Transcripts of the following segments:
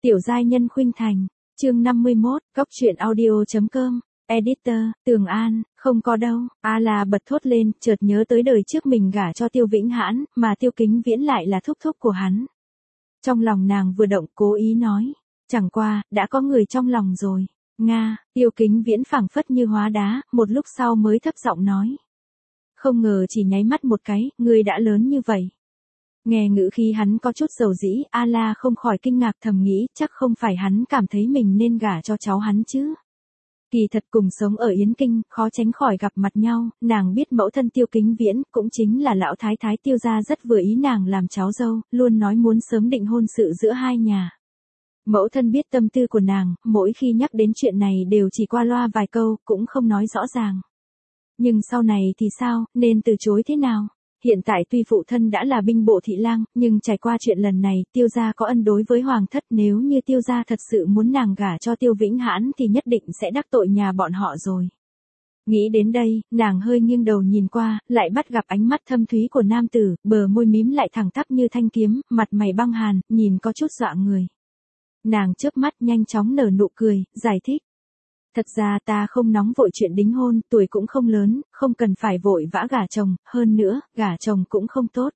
Tiểu giai nhân khuynh thành, chương 51, góc truyện audio.com, editor, Tường An, không có đâu, La bật thốt lên, chợt nhớ tới đời trước mình gả cho Tiêu Vĩnh Hãn, mà Tiêu Kính Viễn lại là thúc thúc của hắn. Trong lòng nàng vừa động, cố ý nói, chẳng qua, đã có người trong lòng rồi. Nga, Tiêu Kính Viễn phảng phất như hóa đá, một lúc sau mới thấp giọng nói. Không ngờ chỉ nháy mắt một cái, ngươi đã lớn như vậy. Nghe ngữ khí hắn có chút dầu dĩ, La không khỏi kinh ngạc thầm nghĩ, chắc không phải hắn cảm thấy mình nên gả cho cháu hắn chứ. Kỳ thật cùng sống ở Yến Kinh, khó tránh khỏi gặp mặt nhau, nàng biết mẫu thân Tiêu Kính Viễn, cũng chính là lão thái thái Tiêu gia rất vừa ý nàng làm cháu dâu, luôn nói muốn sớm định hôn sự giữa hai nhà. Mẫu thân biết tâm tư của nàng, mỗi khi nhắc đến chuyện này đều chỉ qua loa vài câu, cũng không nói rõ ràng. Nhưng sau này thì sao, nên từ chối thế nào? Hiện tại tuy phụ thân đã là binh bộ thị lang, nhưng trải qua chuyện lần này, Tiêu gia có ân đối với hoàng thất, nếu như Tiêu gia thật sự muốn nàng gả cho Tiêu Vĩnh Hãn thì nhất định sẽ đắc tội nhà bọn họ rồi. Nghĩ đến đây, nàng hơi nghiêng đầu nhìn qua, lại bắt gặp ánh mắt thâm thúy của nam tử, bờ môi mím lại thẳng tắp như thanh kiếm, mặt mày băng hàn, nhìn có chút dọa người. Nàng chớp mắt nhanh chóng nở nụ cười, giải thích. Thật ra ta không nóng vội chuyện đính hôn, tuổi cũng không lớn, không cần phải vội vã gả chồng, hơn nữa, gả chồng cũng không tốt.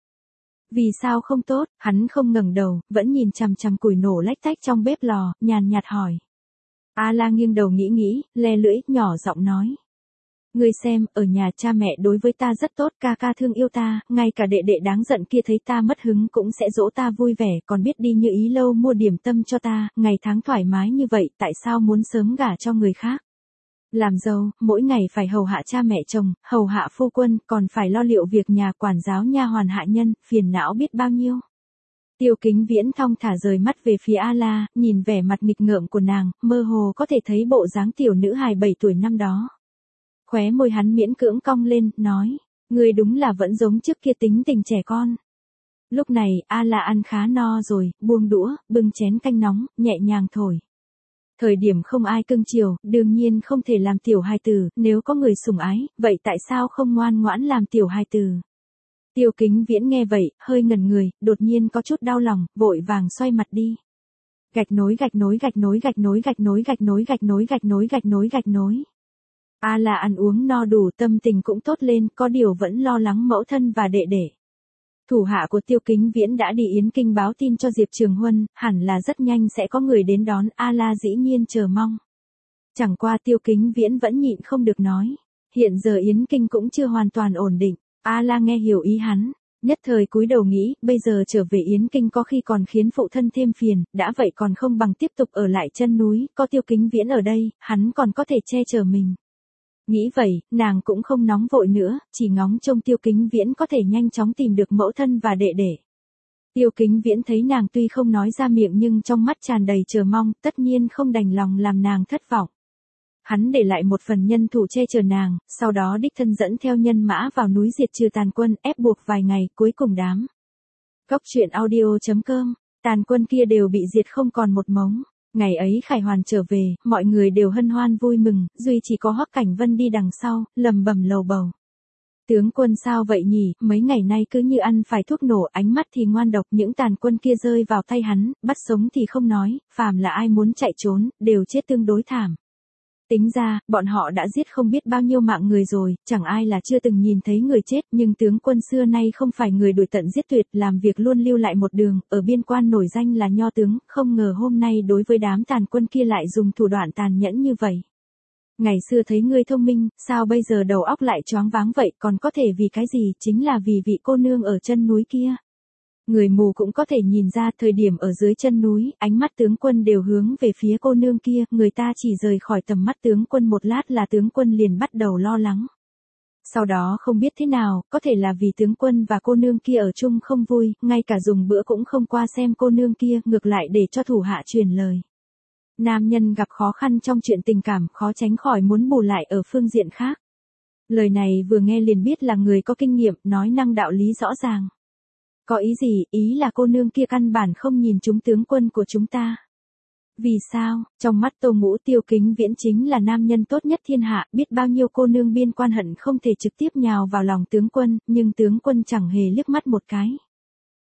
Vì sao không tốt, hắn không ngẩng đầu, vẫn nhìn chằm chằm củi nổ lách tách trong bếp lò, nhàn nhạt hỏi. La nghiêng đầu nghĩ, le lưỡi, nhỏ giọng nói. Ngươi xem, ở nhà cha mẹ đối với ta rất tốt, ca ca thương yêu ta, ngay cả đệ đệ đáng giận kia thấy ta mất hứng cũng sẽ dỗ ta vui vẻ, còn biết đi như ý lâu mua điểm tâm cho ta, ngày tháng thoải mái như vậy, tại sao muốn sớm gả cho người khác? Làm dâu, mỗi ngày phải hầu hạ cha mẹ chồng, hầu hạ phu quân, còn phải lo liệu việc nhà, quản giáo nha hoàn hạ nhân, phiền não biết bao nhiêu. Tiêu Kính Viễn thong thả rời mắt về phía La, nhìn vẻ mặt nghịch ngợm của nàng, mơ hồ có thể thấy bộ dáng tiểu nữ hài 7 tuổi năm đó. Khóe môi hắn miễn cưỡng cong lên, nói, ngươi đúng là vẫn giống trước kia tính tình trẻ con. Lúc này, La ăn khá no rồi, buông đũa, bưng chén canh nóng, nhẹ nhàng thổi. Thời điểm không ai cưng chiều, đương nhiên không thể làm tiểu hài tử, nếu có người sủng ái, vậy tại sao không ngoan ngoãn làm tiểu hài tử? Tiêu Kính Viễn nghe vậy, hơi ngẩn người, đột nhiên có chút đau lòng, vội vàng xoay mặt đi. Gạch nối. La ăn uống no đủ, tâm tình cũng tốt lên, có điều vẫn lo lắng mẫu thân và đệ đệ. Thủ hạ của Tiêu Kính Viễn đã đi Yến Kinh báo tin cho Diệp Trường Huân, hẳn là rất nhanh sẽ có người đến đón, La dĩ nhiên chờ mong. Chẳng qua Tiêu Kính Viễn vẫn nhịn không được nói, hiện giờ Yến Kinh cũng chưa hoàn toàn ổn định, La nghe hiểu ý hắn, nhất thời cúi đầu nghĩ, bây giờ trở về Yến Kinh có khi còn khiến phụ thân thêm phiền, đã vậy còn không bằng tiếp tục ở lại chân núi, có Tiêu Kính Viễn ở đây, hắn còn có thể che chở mình. Nghĩ vậy, nàng cũng không nóng vội nữa, chỉ ngóng trông Tiêu Kính Viễn có thể nhanh chóng tìm được mẫu thân và đệ đệ. Tiêu Kính Viễn thấy nàng tuy không nói ra miệng nhưng trong mắt tràn đầy chờ mong, tất nhiên không đành lòng làm nàng thất vọng. Hắn để lại một phần nhân thủ che chở nàng, sau đó đích thân dẫn theo nhân mã vào núi diệt trừ tàn quân, ép buộc vài ngày, cuối cùng đám. Góc truyện audio.com, tàn quân kia đều bị diệt không còn một mống. Ngày ấy Khải Hoàn trở về, mọi người đều hân hoan vui mừng, duy chỉ có Hoắc Cảnh Vân đi đằng sau, lầm bầm lầu bầu. Tướng quân sao vậy nhỉ, mấy ngày nay cứ như ăn phải thuốc nổ, ánh mắt thì ngoan độc, những tàn quân kia rơi vào tay hắn, bắt sống thì không nói, phàm là ai muốn chạy trốn, đều chết tương đối thảm. Tính ra, bọn họ đã giết không biết bao nhiêu mạng người rồi, chẳng ai là chưa từng nhìn thấy người chết, nhưng tướng quân xưa nay không phải người đuổi tận giết tuyệt, làm việc luôn lưu lại một đường, ở biên quan nổi danh là nho tướng, không ngờ hôm nay đối với đám tàn quân kia lại dùng thủ đoạn tàn nhẫn như vậy. Ngày xưa thấy ngươi thông minh, sao bây giờ đầu óc lại choáng váng vậy, còn có thể vì cái gì, chính là vì vị cô nương ở chân núi kia. Người mù cũng có thể nhìn ra thời điểm ở dưới chân núi, ánh mắt tướng quân đều hướng về phía cô nương kia, người ta chỉ rời khỏi tầm mắt tướng quân một lát là tướng quân liền bắt đầu lo lắng. Sau đó không biết thế nào, có thể là vì tướng quân và cô nương kia ở chung không vui, ngay cả dùng bữa cũng không qua xem cô nương kia, ngược lại để cho thủ hạ truyền lời. Nam nhân gặp khó khăn trong chuyện tình cảm, khó tránh khỏi muốn bù lại ở phương diện khác. Lời này vừa nghe liền biết là người có kinh nghiệm, nói năng đạo lý rõ ràng. Có ý gì, ý là cô nương kia căn bản không nhìn trúng tướng quân của chúng ta. Vì sao, trong mắt Tô Ngũ Tiêu Kính Viễn chính là nam nhân tốt nhất thiên hạ, biết bao nhiêu cô nương biên quan hận không thể trực tiếp nhào vào lòng tướng quân, nhưng tướng quân chẳng hề liếc mắt một cái.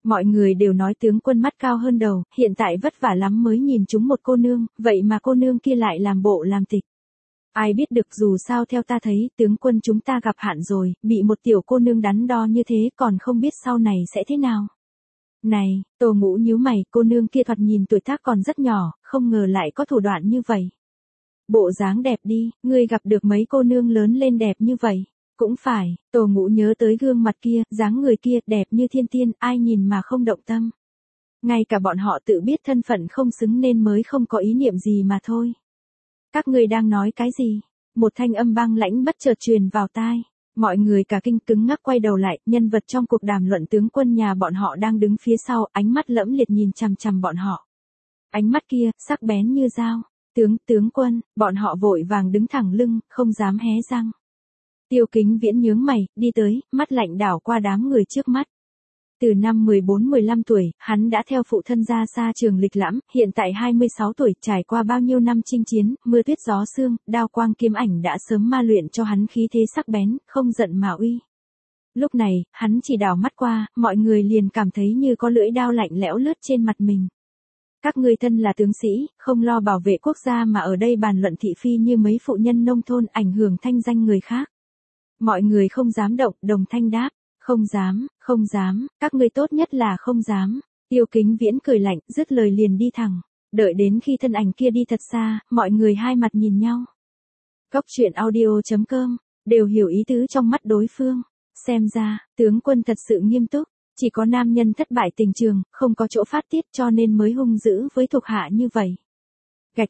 Mọi người đều nói tướng quân mắt cao hơn đầu, hiện tại vất vả lắm mới nhìn chúng một cô nương, vậy mà cô nương kia lại làm bộ làm tịch. Ai biết được, dù sao theo ta thấy, tướng quân chúng ta gặp hạn rồi, bị một tiểu cô nương đắn đo như thế còn không biết sau này sẽ thế nào. Này, Tô Ngũ nhíu mày, cô nương kia thoạt nhìn tuổi tác còn rất nhỏ, không ngờ lại có thủ đoạn như vậy. Bộ dáng đẹp đi, ngươi gặp được mấy cô nương lớn lên đẹp như vậy. Cũng phải, Tô Ngũ nhớ tới gương mặt kia, dáng người kia, đẹp như thiên tiên, ai nhìn mà không động tâm. Ngay cả bọn họ tự biết thân phận không xứng nên mới không có ý niệm gì mà thôi. Các ngươi đang nói cái gì? Một thanh âm băng lãnh bất chợt truyền vào tai. Mọi người cả kinh cứng ngắc quay đầu lại, nhân vật trong cuộc đàm luận tướng quân nhà bọn họ đang đứng phía sau, ánh mắt lẫm liệt nhìn chằm chằm bọn họ. Ánh mắt kia, sắc bén như dao. Tướng quân, bọn họ vội vàng đứng thẳng lưng, không dám hé răng. Tiêu Kính Viễn nhướng mày, đi tới, mắt lạnh đảo qua đám người trước mắt. Từ năm 14-15 tuổi, hắn đã theo phụ thân ra xa trường lịch lãm, hiện tại 26 tuổi, trải qua bao nhiêu năm chinh chiến, mưa tuyết gió sương, đao quang kiếm ảnh đã sớm ma luyện cho hắn khí thế sắc bén, không giận mà uy. Lúc này, hắn chỉ đảo mắt qua, mọi người liền cảm thấy như có lưỡi đao lạnh lẽo lướt trên mặt mình. Các ngươi thân là tướng sĩ, không lo bảo vệ quốc gia mà ở đây bàn luận thị phi như mấy phụ nhân nông thôn ảnh hưởng thanh danh người khác. Mọi người không dám động, đồng thanh đáp. Không dám, các ngươi tốt nhất là không dám. Tiêu Kính Viễn cười lạnh, dứt lời liền đi thẳng. Đợi đến khi thân ảnh kia đi thật xa, mọi người hai mặt nhìn nhau. Cốc truyện audio.com, đều hiểu ý tứ trong mắt đối phương. Xem ra, tướng quân thật sự nghiêm túc. Chỉ có nam nhân thất bại tình trường, không có chỗ phát tiết cho nên mới hung dữ với thuộc hạ như vậy. Gạch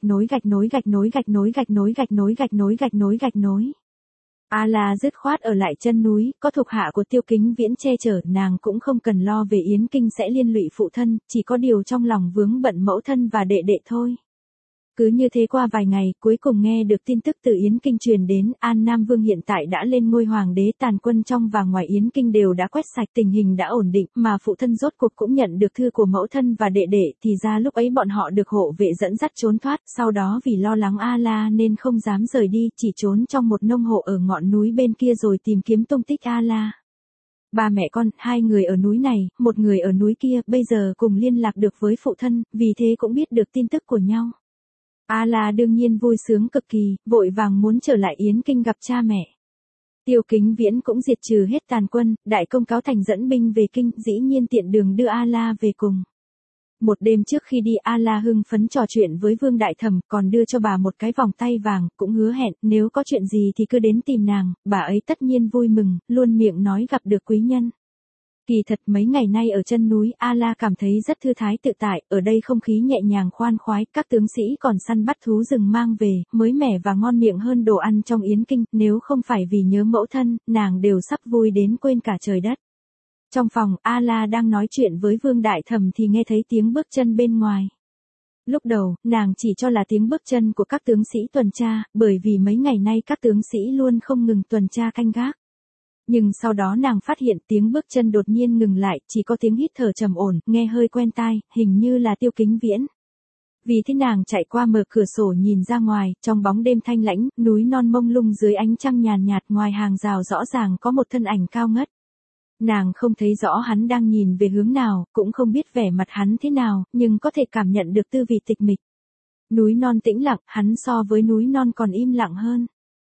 nối. A La dứt khoát ở lại chân núi, có thuộc hạ của Tiêu Kính Viễn che chở, nàng cũng không cần lo về Yến Kinh sẽ liên lụy phụ thân, chỉ có điều trong lòng vướng bận mẫu thân và đệ đệ thôi. Cứ như thế qua vài ngày, cuối cùng nghe được tin tức từ Yến Kinh truyền đến, An Nam Vương hiện tại đã lên ngôi hoàng đế, tàn quân trong và ngoài Yến Kinh đều đã quét sạch, tình hình đã ổn định, mà phụ thân rốt cuộc cũng nhận được thư của mẫu thân và đệ đệ, thì ra lúc ấy bọn họ được hộ vệ dẫn dắt trốn thoát, sau đó vì lo lắng A La nên không dám rời đi, chỉ trốn trong một nông hộ ở ngọn núi bên kia rồi tìm kiếm tung tích A La. Ba mẹ con, hai người ở núi này, một người ở núi kia, bây giờ cùng liên lạc được với phụ thân, vì thế cũng biết được tin tức của nhau. A La đương nhiên vui sướng cực kỳ, vội vàng muốn trở lại Yến Kinh gặp cha mẹ. Tiêu Kính Viễn cũng diệt trừ hết tàn quân, đại công cáo thành dẫn binh về kinh, dĩ nhiên tiện đường đưa A La về cùng. Một đêm trước khi đi, A La hưng phấn trò chuyện với Vương Đại Thẩm, còn đưa cho bà một cái vòng tay vàng, cũng hứa hẹn nếu có chuyện gì thì cứ đến tìm nàng, bà ấy tất nhiên vui mừng, luôn miệng nói gặp được quý nhân. Kỳ thật mấy ngày nay ở chân núi, A La cảm thấy rất thư thái tự tại, ở đây không khí nhẹ nhàng khoan khoái, các tướng sĩ còn săn bắt thú rừng mang về, mới mẻ và ngon miệng hơn đồ ăn trong Yến Kinh, nếu không phải vì nhớ mẫu thân, nàng đều sắp vui đến quên cả trời đất. Trong phòng, A La đang nói chuyện với Vương Đại Thẩm thì nghe thấy tiếng bước chân bên ngoài. Lúc đầu, nàng chỉ cho là tiếng bước chân của các tướng sĩ tuần tra, bởi vì mấy ngày nay các tướng sĩ luôn không ngừng tuần tra canh gác. Nhưng sau đó nàng phát hiện tiếng bước chân đột nhiên ngừng lại, chỉ có tiếng hít thở trầm ổn, nghe hơi quen tai, hình như là Tiêu Kính Viễn. Vì thế nàng chạy qua mở cửa sổ nhìn ra ngoài, trong bóng đêm thanh lãnh, núi non mông lung dưới ánh trăng nhàn nhạt, ngoài hàng rào rõ ràng có một thân ảnh cao ngất. Nàng không thấy rõ hắn đang nhìn về hướng nào, cũng không biết vẻ mặt hắn thế nào, nhưng có thể cảm nhận được tư vị tịch mịch. Núi non tĩnh lặng, hắn so với núi non còn im lặng hơn.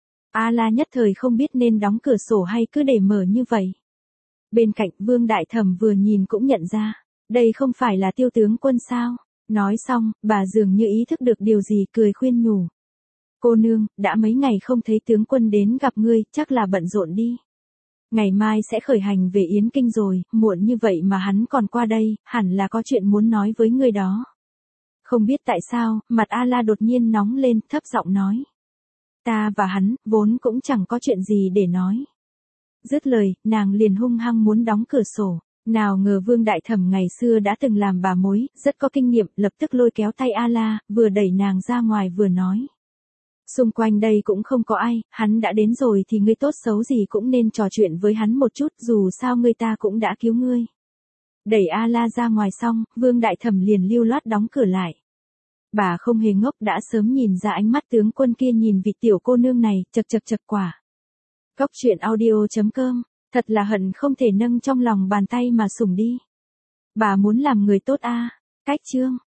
A La nhất thời không biết nên đóng cửa sổ hay cứ để mở như vậy. Bên cạnh Vương Đại Thẩm vừa nhìn cũng nhận ra, đây không phải là Tiêu tướng quân sao? Nói xong, bà dường như ý thức được điều gì, cười khuyên nhủ. Cô nương, đã mấy ngày không thấy tướng quân đến gặp ngươi, chắc là bận rộn đi. Ngày mai sẽ khởi hành về Yến Kinh rồi, muộn như vậy mà hắn còn qua đây, hẳn là có chuyện muốn nói với ngươi đó. Không biết tại sao, mặt A La đột nhiên nóng lên, thấp giọng nói. Ta và hắn, vốn cũng chẳng có chuyện gì để nói. Dứt lời, nàng liền hung hăng muốn đóng cửa sổ. Nào ngờ Vương Đại Thẩm ngày xưa đã từng làm bà mối, rất có kinh nghiệm, lập tức lôi kéo tay A La, vừa đẩy nàng ra ngoài vừa nói. Xung quanh đây cũng không có ai, hắn đã đến rồi thì ngươi tốt xấu gì cũng nên trò chuyện với hắn một chút, dù sao người ta cũng đã cứu ngươi. Đẩy A La ra ngoài xong, Vương Đại Thẩm liền lưu loát đóng cửa lại. Bà không hề ngốc, đã sớm nhìn ra ánh mắt tướng quân kia nhìn vị tiểu cô nương này, chật quả. Cốc truyện audio.com, thật là hận không thể nâng trong lòng bàn tay mà sủng đi. Bà muốn làm người tốt à? Cách chương